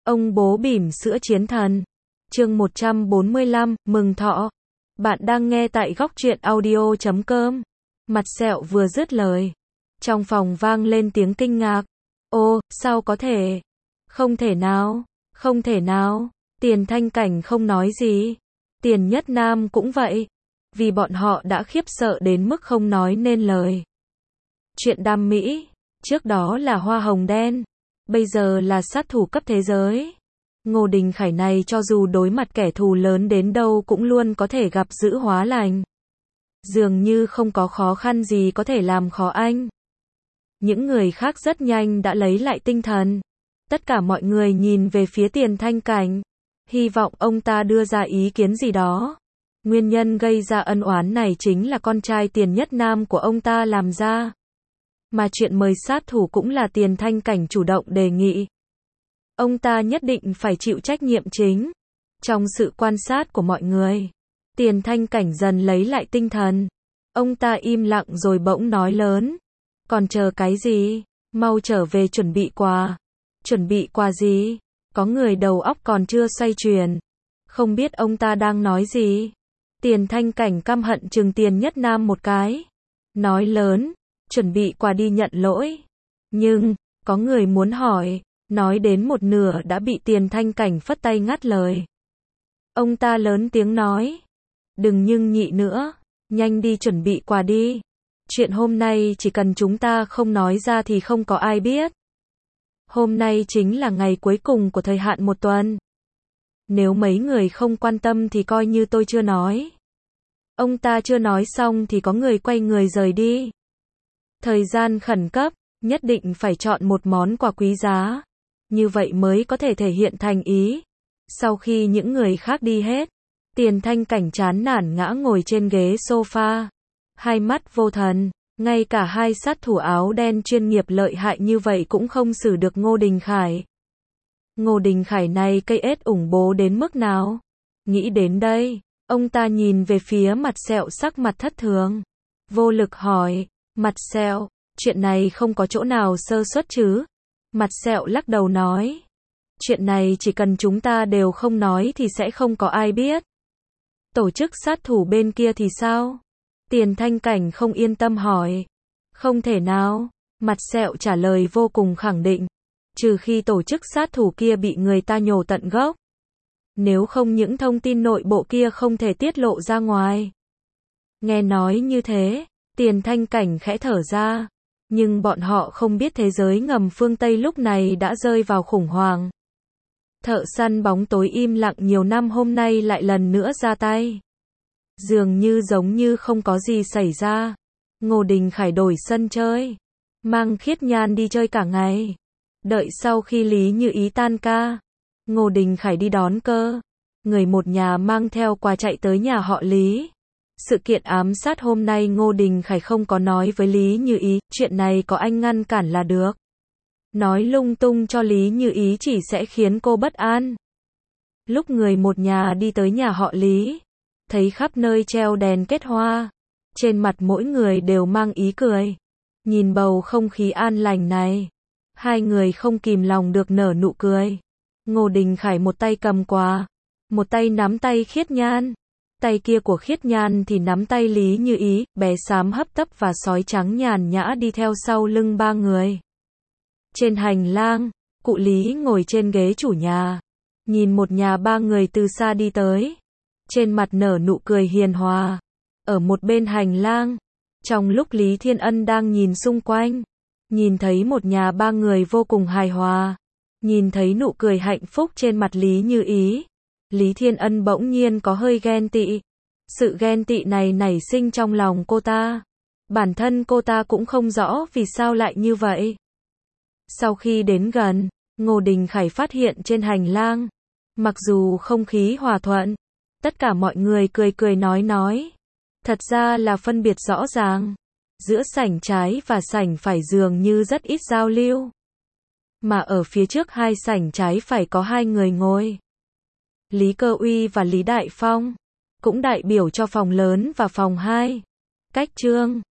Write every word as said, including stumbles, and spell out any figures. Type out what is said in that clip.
Ông bố bỉm sữa chiến thần. Chương một trăm bốn mươi lăm, mừng thọ. Bạn đang nghe tại góc truyện audio chấm com. Mặt sẹo vừa dứt lời, trong phòng vang lên tiếng kinh ngạc. Ô, sao có thể? Không thể nào, không thể nào. Tiền Thanh Cảnh không nói gì. Tiền Nhất Nam cũng vậy. Vì bọn họ đã khiếp sợ đến mức không nói nên lời. Chuyện đam mỹ, trước đó là hoa hồng đen, bây giờ là sát thủ cấp thế giới. Ngô Đình Khải này cho dù đối mặt kẻ thù lớn đến đâu cũng luôn có thể gặp dữ hóa lành. Dường như không có khó khăn gì có thể làm khó anh. Những người khác rất nhanh đã lấy lại tinh thần. Tất cả mọi người nhìn về phía Tiền Thanh Cảnh, hy vọng ông ta đưa ra ý kiến gì đó. Nguyên nhân gây ra ân oán này chính là con trai Tiền Nhất Nam của ông ta làm ra. Mà chuyện mời sát thủ cũng là Tiền Thanh Cảnh chủ động đề nghị. Ông ta nhất định phải chịu trách nhiệm chính. Trong sự quan sát của mọi người, Tiền Thanh Cảnh dần lấy lại tinh thần. Ông ta im lặng rồi bỗng nói lớn. Còn chờ cái gì? Mau trở về chuẩn bị quà. Chuẩn bị quà gì? Có người đầu óc còn chưa xoay chuyển, không biết ông ta đang nói gì. Tiền Thanh Cảnh căm hận trừng Tiền Nhất Nam một cái. Nói lớn, chuẩn bị quà đi nhận lỗi. Nhưng, có người muốn hỏi. Nói đến một nửa đã bị Tiền Thanh Cảnh phất tay ngắt lời. Ông ta lớn tiếng nói. Đừng nhưng nhị nữa, nhanh đi chuẩn bị quà đi. Chuyện hôm nay chỉ cần chúng ta không nói ra thì không có ai biết. Hôm nay chính là ngày cuối cùng của thời hạn một tuần. Nếu mấy người không quan tâm thì coi như tôi chưa nói. Ông ta chưa nói xong thì có người quay người rời đi. Thời gian khẩn cấp, nhất định phải chọn một món quà quý giá. Như vậy mới có thể thể hiện thành ý. Sau khi những người khác đi hết, Tiền Thanh Cảnh chán nản ngã ngồi trên ghế sofa. Hai mắt vô thần, ngay cả hai sát thủ áo đen chuyên nghiệp lợi hại như vậy cũng không xử được Ngô Đình Khải. Ngô Đình Khải này cây ết ủng bố đến mức nào? Nghĩ đến đây, ông ta nhìn về phía Mặt Sẹo sắc mặt thất thường. Vô lực hỏi, Mặt Sẹo, chuyện này không có chỗ nào sơ suất chứ? Mặt Sẹo lắc đầu nói. Chuyện này chỉ cần chúng ta đều không nói thì sẽ không có ai biết. Tổ chức sát thủ bên kia thì sao? Tiền Thanh Cảnh không yên tâm hỏi. Không thể nào, Mặt Sẹo trả lời vô cùng khẳng định. Trừ khi tổ chức sát thủ kia bị người ta nhổ tận gốc. Nếu không những thông tin nội bộ kia không thể tiết lộ ra ngoài. Nghe nói như thế, Tiền Thanh Cảnh khẽ thở ra. Nhưng bọn họ không biết thế giới ngầm phương Tây lúc này đã rơi vào khủng hoảng. Thợ săn bóng tối im lặng nhiều năm hôm nay lại lần nữa ra tay. Dường như giống như không có gì xảy ra. Ngô Đình Khải đổi sân chơi, mang Khiết Nhan đi chơi cả ngày. Đợi sau khi Lý Như Ý tan ca, Ngô Đình Khải đi đón cơ. Người một nhà mang theo quà chạy tới nhà họ Lý. Sự kiện ám sát hôm nay Ngô Đình Khải không có nói với Lý Như Ý, chuyện này có anh ngăn cản là được. Nói lung tung cho Lý Như Ý chỉ sẽ khiến cô bất an. Lúc người một nhà đi tới nhà họ Lý, thấy khắp nơi treo đèn kết hoa, trên mặt mỗi người đều mang ý cười. Nhìn bầu không khí an lành này, hai người không kìm lòng được nở nụ cười. Ngô Đình Khải một tay cầm quà, một tay nắm tay Khiết Nhan. Tay kia của Khiết Nhan thì nắm tay Lý Như Ý, bé xám hấp tấp và sói trắng nhàn nhã đi theo sau lưng ba người. Trên hành lang, cụ Lý ngồi trên ghế chủ nhà, nhìn một nhà ba người từ xa đi tới. Trên mặt nở nụ cười hiền hòa. Ở một bên hành lang, trong lúc Lý Thiên Ân đang nhìn xung quanh, nhìn thấy một nhà ba người vô cùng hài hòa, nhìn thấy nụ cười hạnh phúc trên mặt Lý Như Ý, Lý Thiên Ân bỗng nhiên có hơi ghen tị. Sự ghen tị này nảy sinh trong lòng cô ta. Bản thân cô ta cũng không rõ vì sao lại như vậy. Sau khi đến gần, Ngô Đình Khải phát hiện trên hành lang, mặc dù không khí hòa thuận, tất cả mọi người cười cười nói nói. Thật ra là phân biệt rõ ràng. Giữa sảnh trái và sảnh phải dường như rất ít giao lưu. Mà ở phía trước hai sảnh trái phải có hai người ngồi. Lý Cơ Uy và Lý Đại Phong, cũng đại biểu cho phòng lớn và phòng hai. Cách Trương,